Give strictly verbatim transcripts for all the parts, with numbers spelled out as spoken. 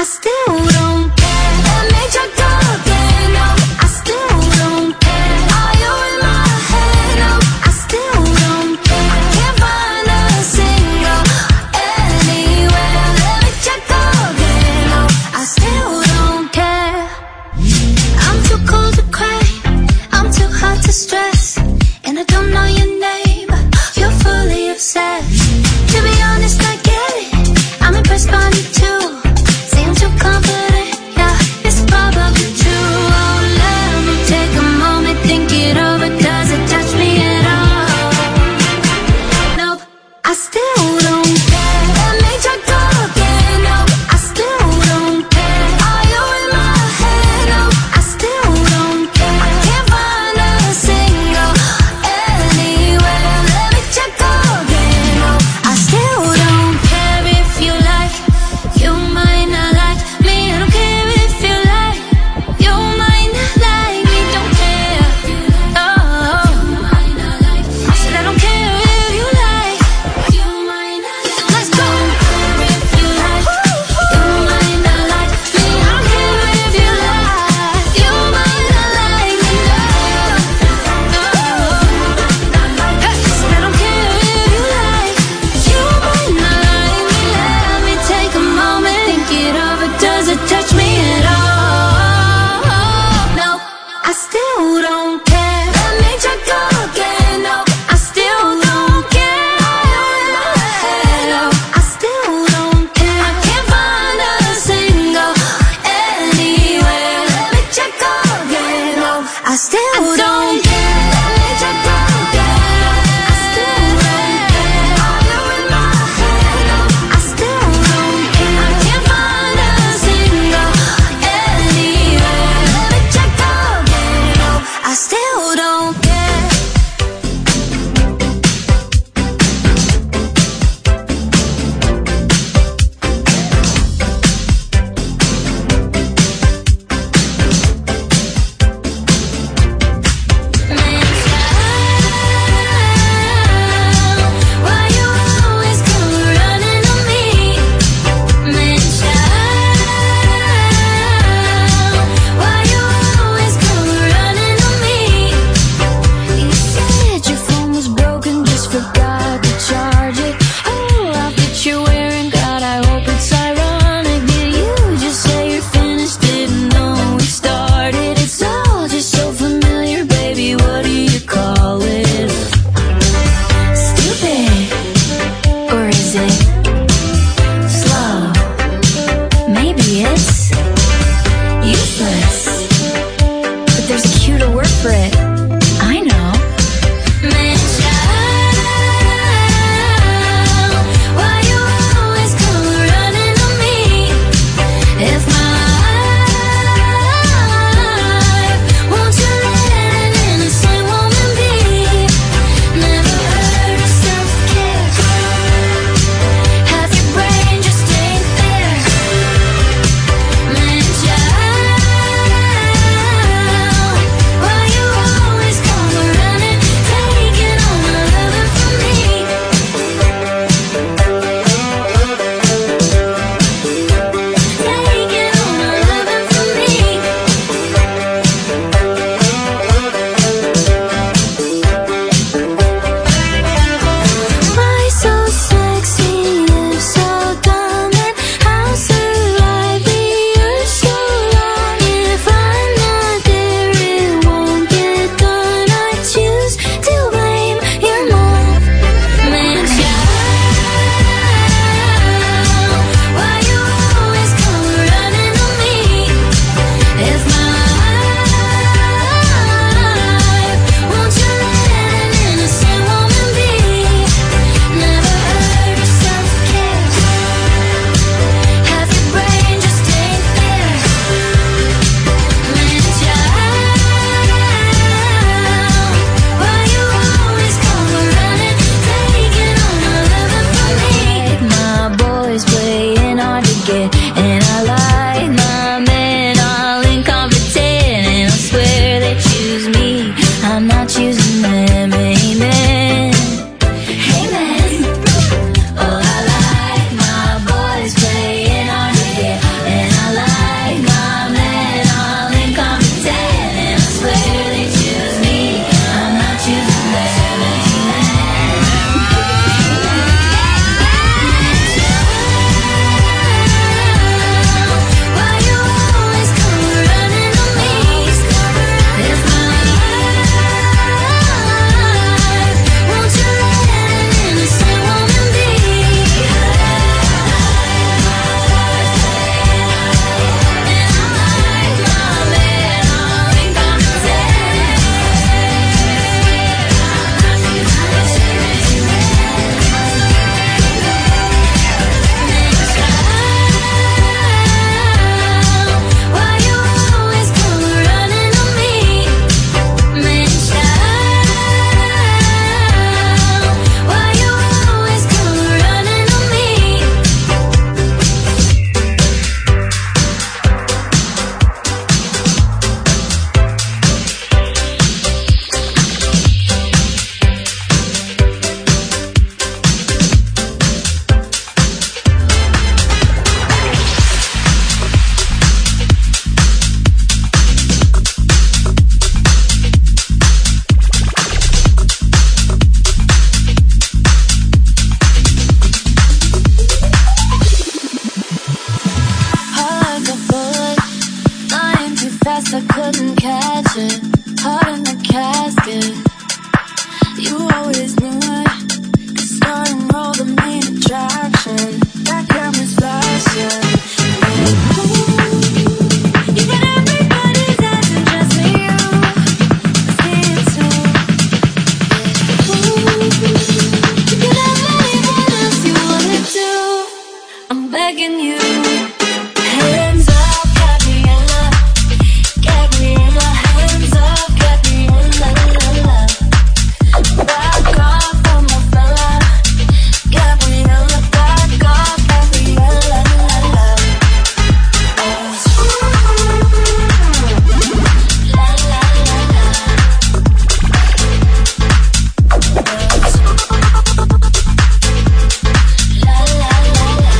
I still don't care. Let me check again, no, I still don't care. Are you in my head? No, I still don't care. I can't find a single anywhere. Let me check again, no, I still don't care. I'm too cold to cry, I'm too hot to stress, and I don't know your name, you're fully obsessed. To be honest, I get it, I'm impressed by you too. Seem too confident. I couldn't catch it. Heart in the casket. You always knew it. Cause you're in roll the main attraction. That camera's flashing. You got everybody's attention just for you. I see it too. You could have anyone else you wanted to. I'm begging you. Hands up, Gabriella. Gabriella, hands up, Gabriella, la la. Back off from my fella. Gabriella, back off, Gabriella, la la. La la la la. La la la la.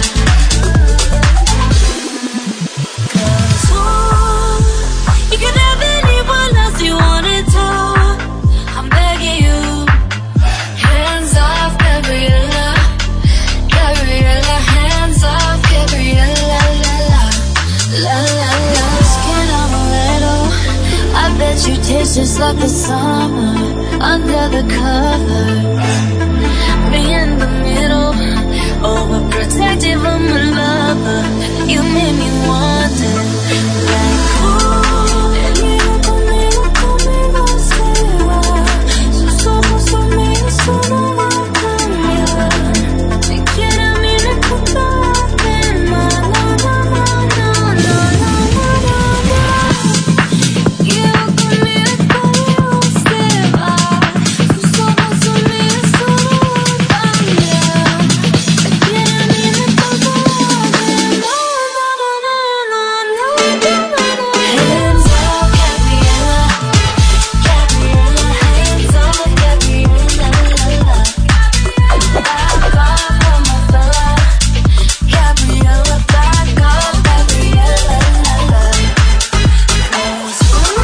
Cause ooh, you could have anyone else you wanted to. I'm begging you. Hands off, Gabriella. Gabriella, hands off, Gabriella, la la. La la la. Skin on a little. I bet you taste just like the summer. Under the covers. Me in the middle. Overprotective, I'm a lover. You made me wonder. Like, ooh, venido conmigo, conmigo se va. Sus ojos son míos, tú no vas a cambiar. Si quieres a mí me importa la pena. No, no, no, no, no, no, no, no. Venido conmigo, conmigo se va. Sus ojos son míos, tú no vas a cambiar. Si quieres a mí me importa la pena. No, no, no, no, no, no, no. Hands up, Gabriella. Gabriella, hands up, Gabriella, la la. Back off from my fella. Gabriella, back off, Gabriella, la la. Cause ooh, la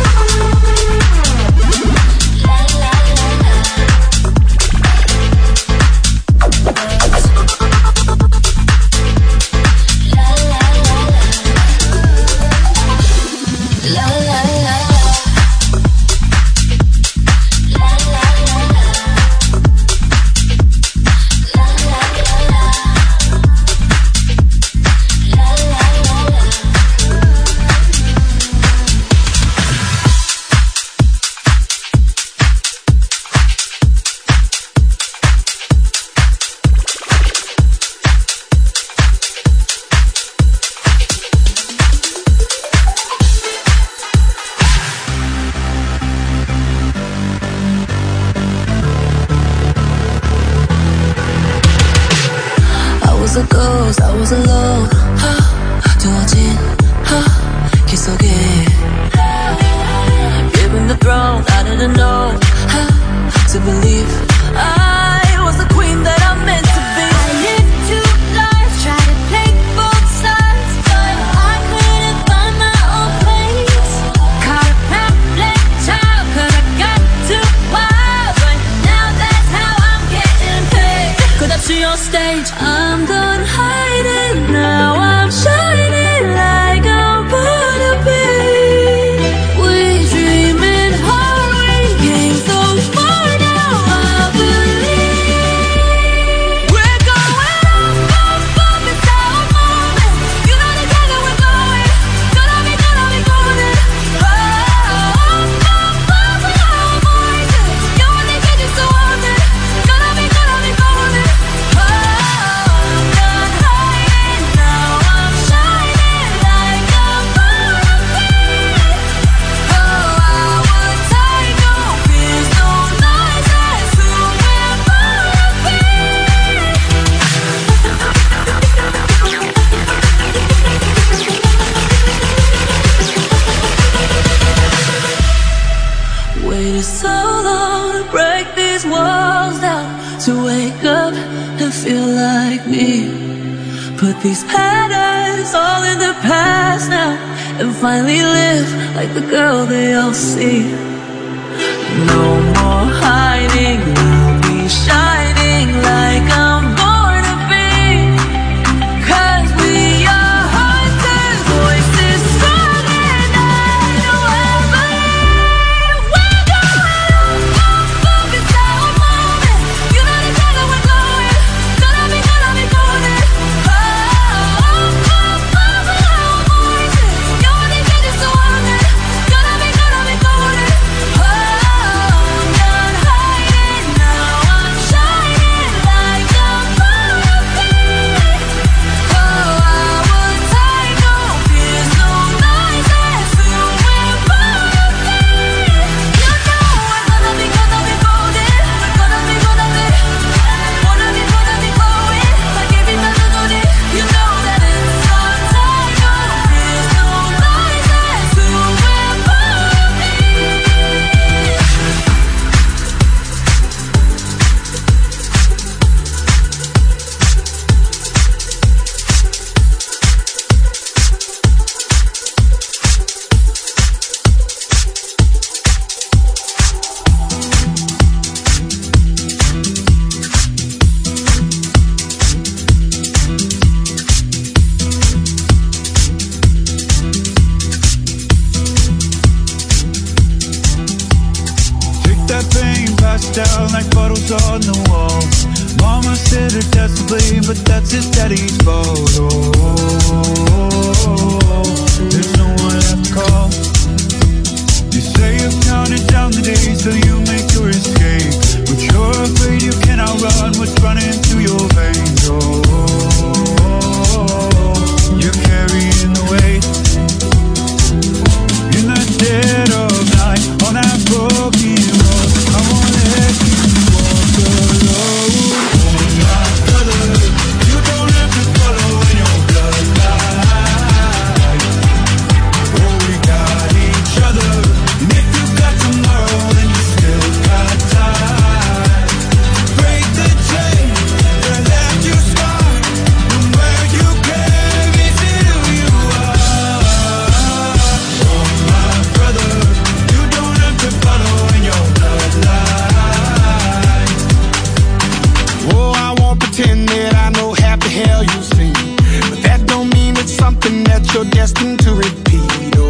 la la la. Cause ooh, la la la la. La la la la. La la la la. La la la la. La la la la. I was a ghost, I was alone. 두어진 길 속에 given the throne, I didn't know to believe I was the queen that I'm meant to be. I lived two lives, tried to play both sides, but I couldn't find my own place. Caught a pamphlet child, 'cause I got too wild, but now that's how I'm getting paid. 끝없이 on stage, I'm done hiding, now I'm shining like I'm born to be. We dreaming hard, we came so far, now I believe. We're going up, up, up, it's our moment. You know together we're going. Gonna be, gonna be golden. Oh, up, up, up, we are more than. You only get you so often. Gonna be, gonna be golden. Oh, I'm done hiding, now I'm shining like I'm born to be. Oh, our tiger feels no lies, that's who we're born to be. Waited so long to break these walls down, to wake up and feel like me. Put these patterns all in the past now, and finally live like the girl they all see. No more hiding, I'll be shining like I'm born to be. 'Cause we are hunters, voices strong and unaware. like puddles on the wall. Mama said her dad's to blame, but that's his daddy's fault. Oh, there's no one left to call. You say you've counted down the days till you make your escape, but you're afraid you cannot run what's running through your veins. Oh, you're carrying the weight in the dead of night on that broken road. I won't let you walk alone. Oh, my brother, you don't have to follow in your bloodline. Oh, we got each other, and if you got tomorrow, then you still got time. Break the chain that left you scarred from where you came into who you are. Oh, my brother, you don't have to follow in your bloodline. Oh, I won't pretend that I know half the hell you've seen, but that don't mean it's something that you're destined to repeat. Oh,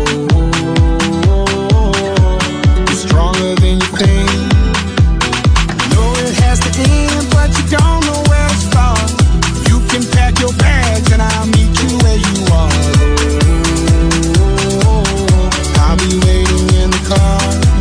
you're stronger than you think. Know it has to end, but you don't know where to start. You can pack your bags and I'll meet you where you are. Oh, I'll be waiting in the car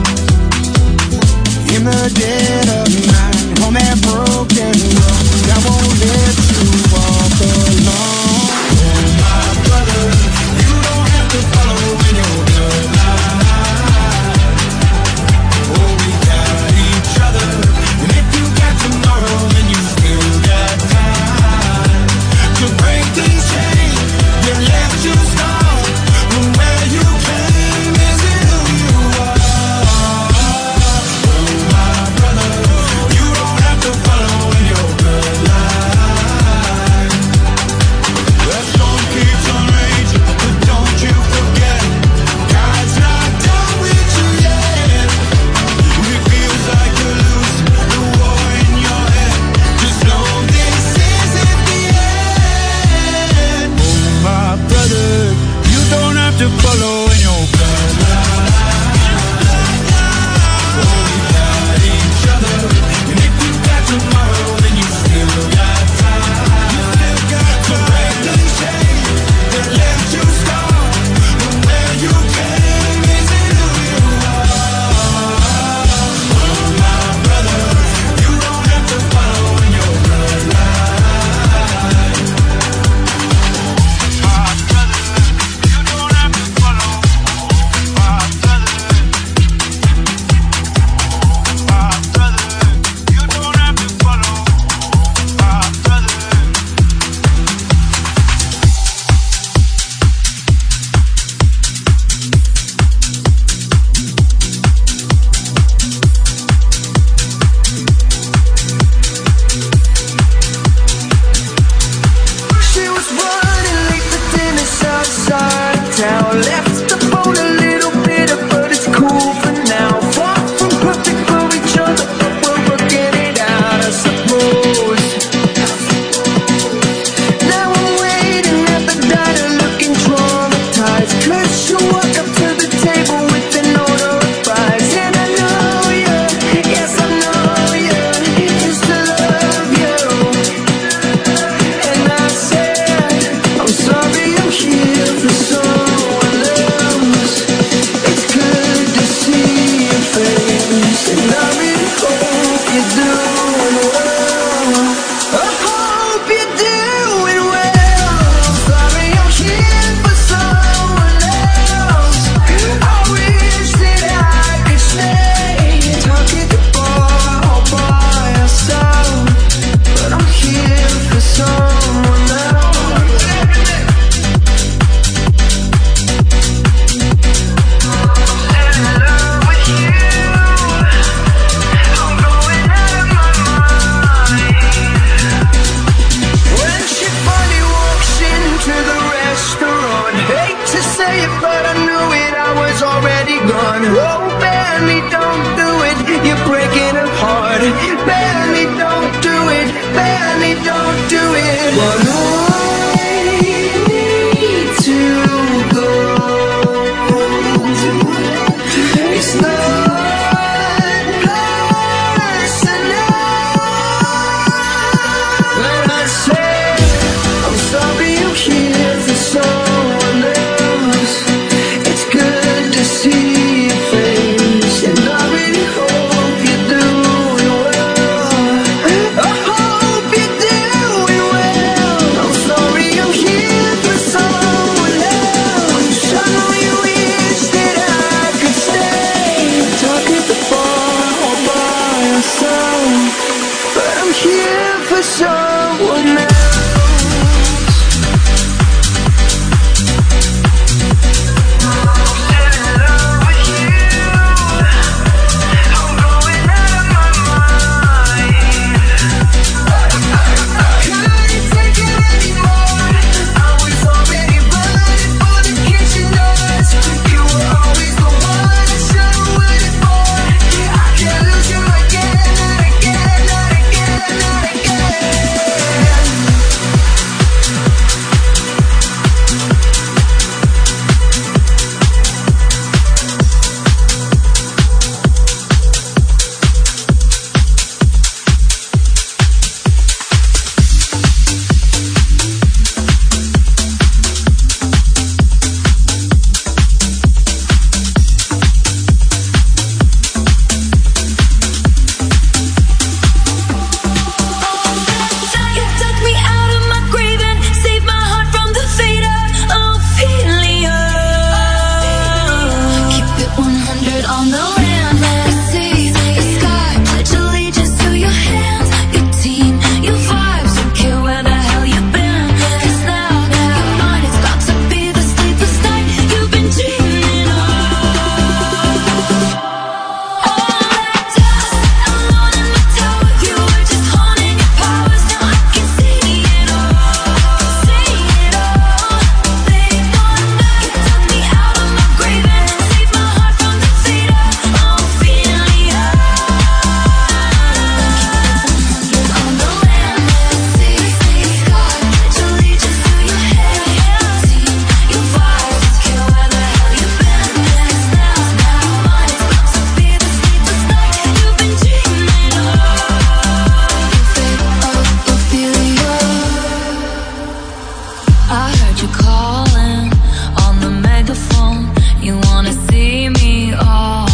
in the dead of night on that broken road. I won't let you walk alone. Oh, my brother, you don't have to follow in your bloodline. Oh, we got each other, and if you got tomorrow, then you still got time to break these chains that left you scarred from where you came into who you are. Oh, my brother, you don't have to follow in your bloodline. The storm keeps on raging, but don't you forget, God's not done with you yet. It feels like you're losing the war in your head. Just know this isn't the end. Oh, my brother, you don't have to follow in your bloodline. Oh, we got each other, and if you got tomorrow, then you still got time. You still got to break the chain that left you scarred from where you came into who you are. Oh, my brother, you don't have to follow in your bloodline. My brother, you don't have to follow. My brother, my brother, you don't have to follow. My brother. She was running late to tennis outside town. Left the boat a little bitter, but it's cool for now. Far from perfect for each other, but we're working it out, I suppose. Now I'm waiting at the diner, looking traumatized. Cause you walk up to the table with an order of fries. And I know you, yes I know you, used to love you. And I said, I'm sorry, I'm here for someone else. It's good to see your face, and I really hope you're doing well. I hope you're doing well. I'm sorry, I'm here for someone else. I wish that I could stay, talk at the bar all by yourself, but I'm here for someone else. In love with you, I'm going out of my mind. When she finally walks into the restaurant, hate to say it, but I knew it, I was already gone. Oh, Benny, don't do it, you're breaking her heart. Benny, don't do it, Benny, don't do it. But I need to go. It's not personal. I heard you calling on the megaphone. You wanna see me all